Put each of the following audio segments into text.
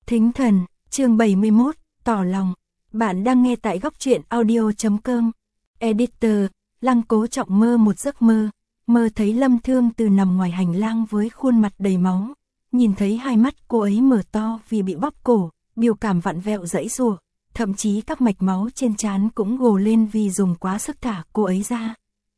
Thính thần, chương 71, tỏ lòng. Bạn đang nghe tại góc truyện audio.com. Editor, Lăng Cố Trọng mơ một giấc mơ. Mơ thấy Lâm Thương Từ nằm ngoài hành lang với khuôn mặt đầy máu. Nhìn thấy hai mắt cô ấy mở to vì bị bóp cổ, biểu cảm vặn vẹo giãy giụa. Thậm chí các mạch máu trên trán cũng gồ lên vì dùng quá sức thả cô ấy ra.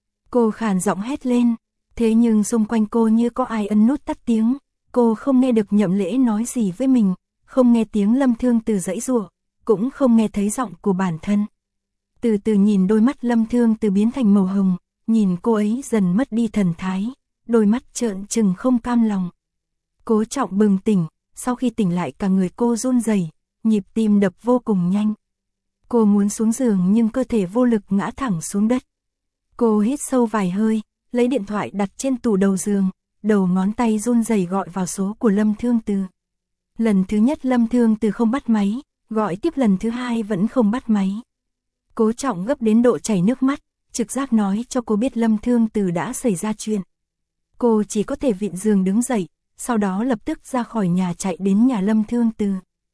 Cô khàn giọng hét lên, thế nhưng xung quanh cô như có ai ấn nút tắt tiếng. Cô không nghe được Nhậm Lễ nói gì với mình, không nghe tiếng Lâm Thương Từ giãy giụa, cũng không nghe thấy giọng của bản thân. Từ từ nhìn đôi mắt Lâm Thương Từ biến thành màu hồng, nhìn cô ấy dần mất đi thần thái, đôi mắt trợn trừng không cam lòng. Cố Trọng bừng tỉnh, sau khi tỉnh lại cả người cô run rẩy, nhịp tim đập vô cùng nhanh. Cô muốn xuống giường nhưng cơ thể vô lực ngã thẳng xuống đất. Cô hít sâu vài hơi, lấy điện thoại đặt trên tủ đầu giường, đầu ngón tay run rẩy gọi vào số của Lâm Thương Từ. Lần thứ nhất Lâm Thương Từ không bắt máy, gọi tiếp lần thứ hai vẫn không bắt máy. Cố Trọng gấp đến độ chảy nước mắt, trực giác nói cho cô biết Lâm Thương Từ đã xảy ra chuyện. Cô chỉ có thể vịn giường đứng dậy, sau đó lập tức ra khỏi nhà chạy đến nhà Lâm Thương Từ.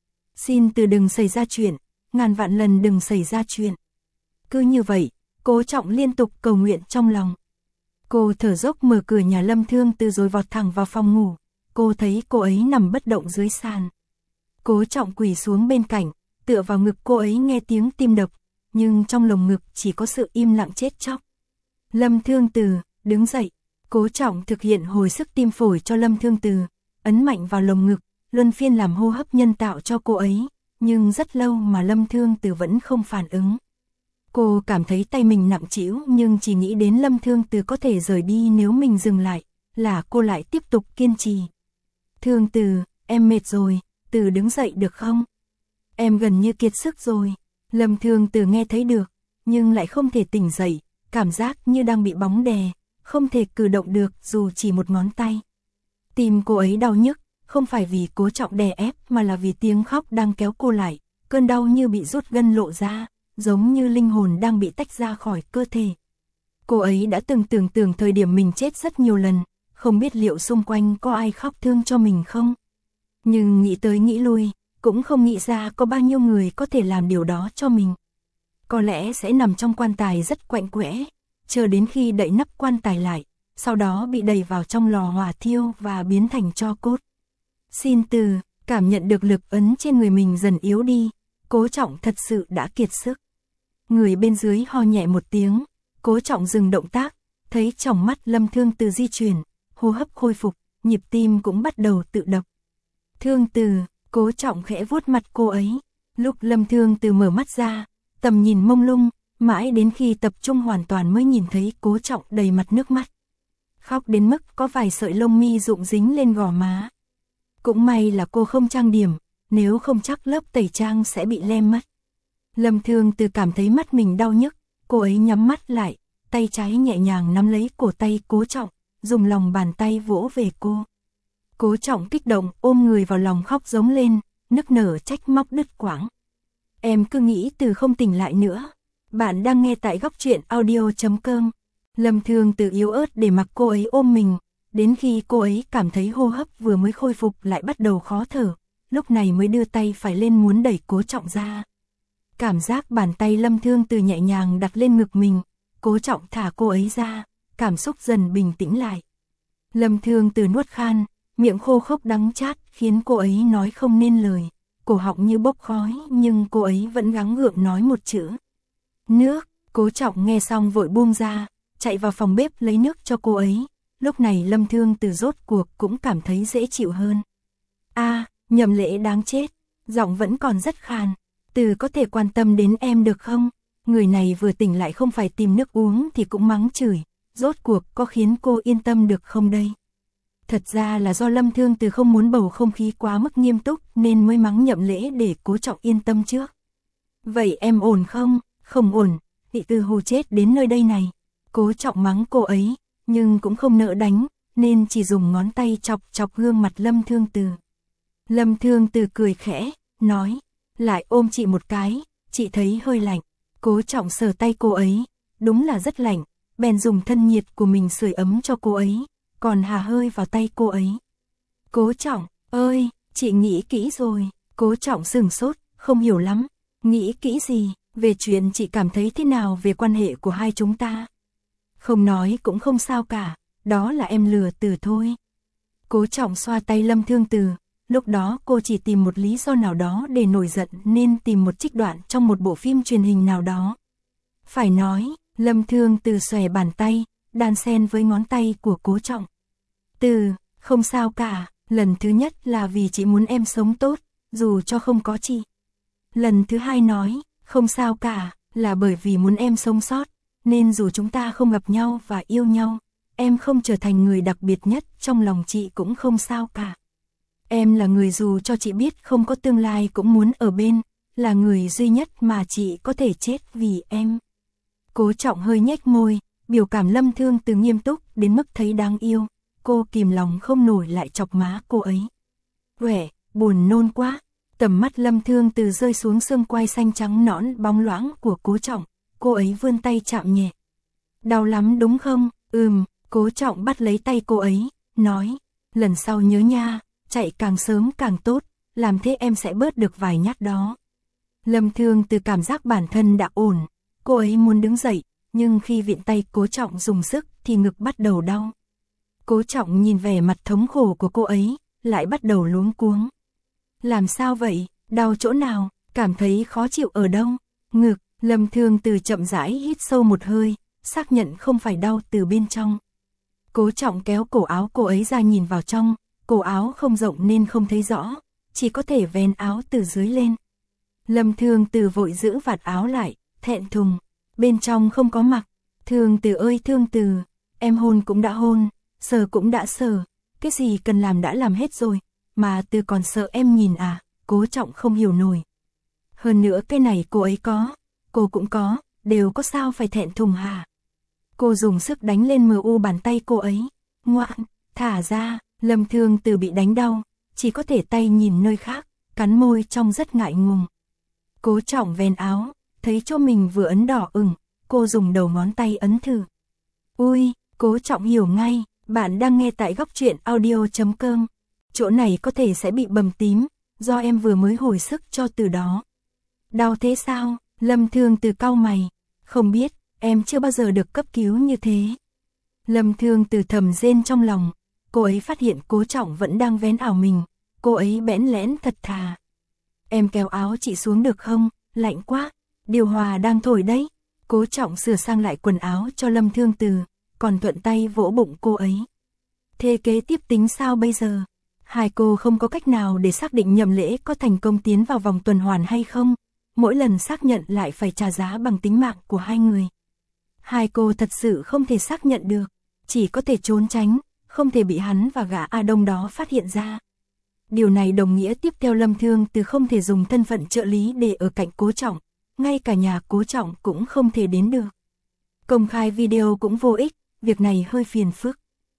Xin Từ đừng xảy ra chuyện, ngàn vạn lần đừng xảy ra chuyện. Cứ như vậy, Cố Trọng liên tục cầu nguyện trong lòng. Cô thở dốc mở cửa nhà Lâm Thương Từ rồi vọt thẳng vào phòng ngủ. Cô thấy cô ấy nằm bất động dưới sàn. Cố Trọng quỳ xuống bên cạnh, tựa vào ngực cô ấy nghe tiếng tim đập, nhưng trong lồng ngực chỉ có sự im lặng chết chóc. Lâm Thương Từ, đứng dậy. Cố Trọng thực hiện hồi sức tim phổi cho Lâm Thương Từ, ấn mạnh vào lồng ngực, luân phiên làm hô hấp nhân tạo cho cô ấy, nhưng rất lâu mà Lâm Thương Từ vẫn không phản ứng. Cô cảm thấy tay mình nặng trĩu nhưng chỉ nghĩ đến Lâm Thương Từ có thể rời đi nếu mình dừng lại, là cô lại tiếp tục kiên trì. Thương Từ, em mệt rồi, Từ đứng dậy được không? Em gần như kiệt sức rồi. Lâm Thương Từ nghe thấy được, nhưng lại không thể tỉnh dậy, cảm giác như đang bị bóng đè, không thể cử động được dù chỉ một ngón tay. Tim cô ấy đau nhức, không phải vì Cố Trọng đè ép mà là vì tiếng khóc đang kéo cô lại, cơn đau như bị rút gân lộ ra, giống như linh hồn đang bị tách ra khỏi cơ thể. Cô ấy đã từng tưởng tượng thời điểm mình chết rất nhiều lần, không biết liệu xung quanh có ai khóc thương cho mình không. Nhưng nghĩ tới nghĩ lui, cũng không nghĩ ra có bao nhiêu người có thể làm điều đó cho mình. Có lẽ sẽ nằm trong quan tài rất quạnh quẽ, chờ đến khi đậy nắp quan tài lại, sau đó bị đẩy vào trong lò hỏa thiêu và biến thành tro cốt. Xin Từ, cảm nhận được lực ấn trên người mình dần yếu đi, Cố Trọng thật sự đã kiệt sức. Người bên dưới ho nhẹ một tiếng, Cố Trọng dừng động tác, thấy trong mắt Lâm Thương Từ di chuyển, hô hấp khôi phục, nhịp tim cũng bắt đầu tự đập. Thương Từ, Cố Trọng khẽ vuốt mặt cô ấy. Lúc Lâm Thương Từ mở mắt ra, tầm nhìn mông lung, mãi đến khi tập trung hoàn toàn mới nhìn thấy Cố Trọng đầy mặt nước mắt. Khóc đến mức có vài sợi lông mi rụng dính lên gò má. Cũng may là cô không trang điểm, nếu không chắc lớp tẩy trang sẽ bị lem mất. Lâm Thương Từ cảm thấy mắt mình đau nhức, cô ấy nhắm mắt lại, tay trái nhẹ nhàng nắm lấy cổ tay Cố Trọng, dùng lòng bàn tay vỗ về cô. Cố Trọng kích động ôm người vào lòng khóc giống lên, nức nở trách móc đứt quãng. Em cứ nghĩ Từ không tỉnh lại nữa. Bạn đang nghe tại góc truyện audio.com. Lâm Thương Từ yếu ớt để mặc cô ấy ôm mình, đến khi cô ấy cảm thấy hô hấp vừa mới khôi phục lại bắt đầu khó thở, lúc này mới đưa tay phải lên muốn đẩy Cố Trọng ra. Cảm giác bàn tay Lâm Thương Từ nhẹ nhàng đặt lên ngực mình, Cố Trọng thả cô ấy ra, cảm xúc dần bình tĩnh lại. Lâm Thương Từ nuốt khan, miệng khô khốc đắng chát khiến cô ấy nói không nên lời, cổ họng như bốc khói nhưng cô ấy vẫn gắng gượng nói một chữ. Nước. Cố Trọng nghe xong vội buông ra, chạy vào phòng bếp lấy nước cho cô ấy. Lúc này Lâm Thương Từ rốt cuộc cũng cảm thấy dễ chịu hơn. Nhậm Lễ đáng chết, giọng vẫn còn rất khàn. Từ có thể quan tâm đến em được không? Người này vừa tỉnh lại không phải tìm nước uống thì cũng mắng chửi, rốt cuộc có khiến cô yên tâm được không đây? Thật ra là do Lâm Thương Từ không muốn bầu không khí quá mức nghiêm túc nên mới mắng Nhậm Lễ để Cố Trọng yên tâm trước. Vậy em ổn không? Không ổn, bị Từ hù chết đến nơi đây này. Cố Trọng mắng cô ấy, nhưng cũng không nỡ đánh, nên chỉ dùng ngón tay chọc chọc gương mặt Lâm Thương Từ. Lâm Thương Từ cười khẽ, nói, lại ôm chị một cái, chị thấy hơi lạnh. Cố Trọng sờ tay cô ấy, đúng là rất lạnh, bèn dùng thân nhiệt của mình sưởi ấm cho cô ấy, còn hà hơi vào tay cô ấy. Cố Trọng, ơi, chị nghĩ kỹ rồi, Cố Trọng sửng sốt, không hiểu lắm, nghĩ kỹ gì, về chuyện chị cảm thấy thế nào về quan hệ của hai chúng ta. Không nói cũng không sao cả, đó là em lừa Từ thôi. Cố Trọng xoa tay Lâm Thương Từ, lúc đó cô chỉ tìm một lý do nào đó để nổi giận nên tìm một trích đoạn trong một bộ phim truyền hình nào đó. Phải nói, Lâm Thương Từ xòe bàn tay, đan xen với ngón tay của Cố Trọng. Từ, không sao cả, lần thứ nhất là vì chị muốn em sống tốt, dù cho không có chị. Lần thứ hai nói, không sao cả, là bởi vì muốn em sống sót, nên dù chúng ta không gặp nhau và yêu nhau, em không trở thành người đặc biệt nhất trong lòng chị cũng không sao cả. Em là người dù cho chị biết không có tương lai cũng muốn ở bên, là người duy nhất mà chị có thể chết vì em. Cố Trọng hơi nhếch môi, biểu cảm Lâm Thương Từ nghiêm túc đến mức thấy đáng yêu, cô kìm lòng không nổi lại chọc má cô ấy. Uể, buồn nôn quá. Tầm mắt Lâm Thương Từ rơi xuống xương quai xanh trắng nõn bóng loáng của Cố Trọng, cô ấy vươn tay chạm nhẹ. Đau lắm đúng không? Cố Trọng bắt lấy tay cô ấy, nói, lần sau nhớ nha, chạy càng sớm càng tốt, làm thế em sẽ bớt được vài nhát đó. Lâm Thương Từ cảm giác bản thân đã ổn, cô ấy muốn đứng dậy, nhưng khi vịn tay Cố Trọng dùng sức thì ngực bắt đầu đau. Cố Trọng nhìn vẻ mặt thống khổ của cô ấy, lại bắt đầu luống cuống. Làm sao vậy, đau chỗ nào, cảm thấy khó chịu ở đâu? Ngực. Lâm Thương Từ chậm rãi hít sâu một hơi, xác nhận không phải đau từ bên trong. Cố Trọng kéo cổ áo cô ấy ra nhìn vào trong, cổ áo không rộng nên không thấy rõ, chỉ có thể vén áo từ dưới lên. Lâm Thương Từ vội giữ vạt áo lại, thẹn thùng, bên trong không có mặc. Thương Từ ơi Thương Từ, em hôn cũng đã hôn, sờ cũng đã sờ, cái gì cần làm đã làm hết rồi, mà Từ còn sợ em nhìn à? Cố Trọng không hiểu nổi. Hơn nữa cái này cô ấy có, cô cũng có, đều có sao phải thẹn thùng hả? Cô dùng sức đánh lên mu bàn tay cô ấy. Ngoan, thả ra. Lâm Thương Từ bị đánh đau, chỉ có thể tay nhìn nơi khác, cắn môi trong rất ngại ngùng. Cố Trọng vén áo, thấy cho mình vừa ấn đỏ ửng, cô dùng đầu ngón tay ấn thử. Ui, Cố Trọng hiểu ngay, bạn đang nghe tại góc truyện audio.com. Chỗ này có thể sẽ bị bầm tím, do em vừa mới hồi sức cho Từ đó. Đau thế sao? Lâm Thương Từ cau mày. Không biết, em chưa bao giờ được cấp cứu như thế. Lâm Thương Từ thầm rên trong lòng. Cô ấy phát hiện Cố Trọng vẫn đang vén áo mình. Cô ấy bẽn lẽn thật thà. Em kéo áo chị xuống được không? Lạnh quá. Điều hòa đang thổi đấy. Cố Trọng sửa sang lại quần áo cho Lâm Thương Từ, còn thuận tay vỗ bụng cô ấy. Thế kế tiếp tính sao bây giờ? Hai cô không có cách nào để xác định Nhậm Lễ có thành công tiến vào vòng tuần hoàn hay không? Mỗi lần xác nhận lại phải trả giá bằng tính mạng của hai người. Hai cô thật sự không thể xác nhận được, chỉ có thể trốn tránh, không thể bị hắn và gã A Đông đó phát hiện ra. Điều này đồng nghĩa tiếp theo Lâm Thương Từ không thể dùng thân phận trợ lý để ở cạnh Cố Trọng, ngay cả nhà Cố Trọng cũng không thể đến được. Công khai video cũng vô ích, việc này hơi phiền phức.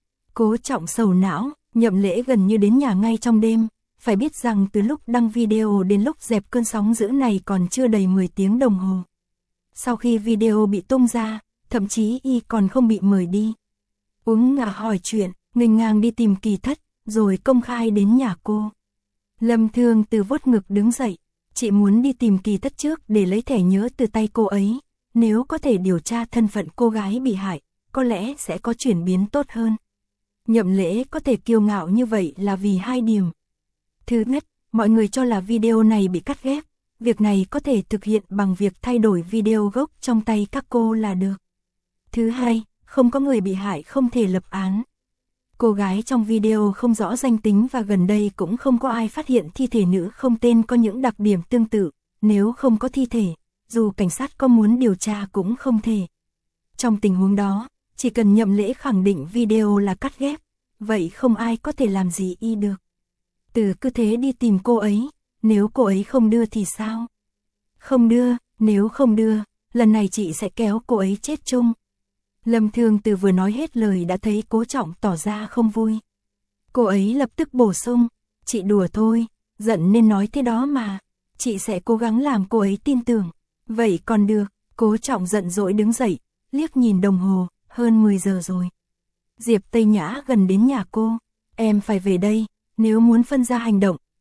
Cố Trọng sầu não, Nhậm Lễ gần như đến nhà ngay trong đêm, phải biết rằng từ lúc đăng video đến lúc dẹp cơn sóng dữ này còn chưa đầy 10 tiếng đồng hồ. Sau khi video bị tung ra, thậm chí y còn không bị mời đi. Uống ngả hỏi chuyện, nghênh ngang đi tìm Kỳ Thất, rồi công khai đến nhà cô. Lâm Thương Từ vuốt ngực đứng dậy, chị muốn đi tìm Kỳ Thất trước để lấy thẻ nhớ từ tay cô ấy, nếu có thể điều tra thân phận cô gái bị hại, có lẽ sẽ có chuyển biến tốt hơn. Nhậm Lễ có thể kiêu ngạo như vậy là vì hai điểm. Thứ nhất, mọi người cho là video này bị cắt ghép, việc này có thể thực hiện bằng việc thay đổi video gốc trong tay các cô là được. Thứ hai, không có người bị hại không thể lập án. Cô gái trong video không rõ danh tính và gần đây cũng không có ai phát hiện thi thể nữ không tên có những đặc điểm tương tự, nếu không có thi thể, dù cảnh sát có muốn điều tra cũng không thể. Trong tình huống đó, chỉ cần Nhậm Lễ khẳng định video là cắt ghép, vậy không ai có thể làm gì y được. Từ cứ thế đi tìm cô ấy, nếu cô ấy không đưa thì sao? Không đưa, nếu không đưa, lần này chị sẽ kéo cô ấy chết chung. Lâm Thương Từ vừa nói hết lời đã thấy Cố Trọng tỏ ra không vui. Cô ấy lập tức bổ sung, chị đùa thôi, giận nên nói thế đó mà, chị sẽ cố gắng làm cô ấy tin tưởng. Vậy còn được, Cố Trọng giận dỗi đứng dậy, liếc nhìn đồng hồ, hơn 10 giờ rồi. Diệp Tây Nhã gần đến nhà cô, em phải về đây, nếu muốn phân ra hành động,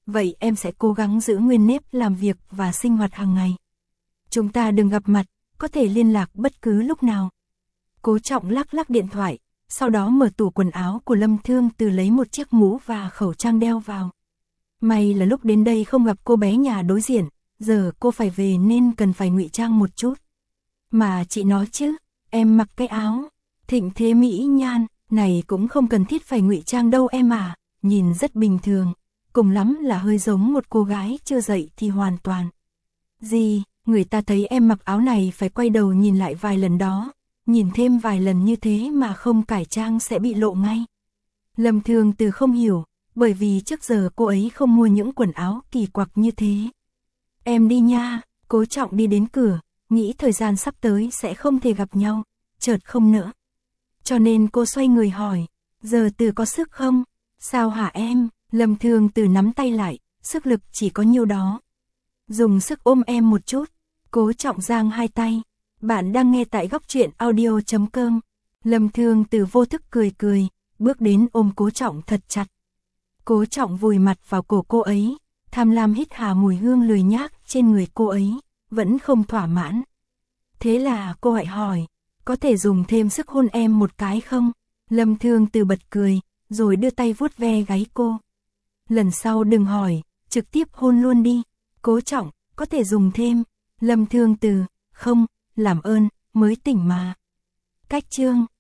vậy em sẽ cố gắng giữ nguyên nếp làm việc và sinh hoạt hàng ngày. Chúng ta đừng gặp mặt, có thể liên lạc bất cứ lúc nào. Cố Trọng lắc lắc điện thoại, sau đó mở tủ quần áo của Lâm Thương Từ lấy một chiếc mũ và khẩu trang đeo vào. May là lúc đến đây không gặp cô bé nhà đối diện, giờ cô phải về nên cần phải ngụy trang một chút. Mà chị nói chứ, em mặc cái áo thịnh thế mỹ nhan này cũng không cần thiết phải ngụy trang đâu em à, nhìn rất bình thường, cùng lắm là hơi giống một cô gái chưa dậy thì hoàn toàn. Gì, người ta thấy em mặc áo này phải quay đầu nhìn lại vài lần đó, nhìn thêm vài lần như thế mà không cải trang sẽ bị lộ ngay. Lâm Thương Từ không hiểu, bởi vì trước giờ cô ấy không mua những quần áo kỳ quặc như thế. Em đi nha. Cố Trọng đi đến cửa, nghĩ thời gian sắp tới sẽ không thể gặp nhau, chợt không nữa. Cho nên cô xoay người hỏi, giờ Từ có sức không? Sao hả em? Lâm Thương Từ nắm tay lại, sức lực chỉ có nhiêu đó. Dùng sức ôm em một chút. Cố Trọng giang hai tay. Bạn đang nghe tại góc truyện audio.com. Lâm Thương Từ vô thức cười cười, bước đến ôm Cố Trọng thật chặt. Cố Trọng vùi mặt vào cổ cô ấy, tham lam hít hà mùi hương lười nhác trên người cô ấy, vẫn không thỏa mãn. Thế là cô lại hỏi, có thể dùng thêm sức hôn em một cái không? Lâm Thương Từ bật cười, rồi đưa tay vuốt ve gáy cô. Lần sau đừng hỏi, trực tiếp hôn luôn đi. Cố Trọng, có thể dùng thêm. Lâm Thương Từ, không, làm ơn, mới tỉnh mà. Cách chương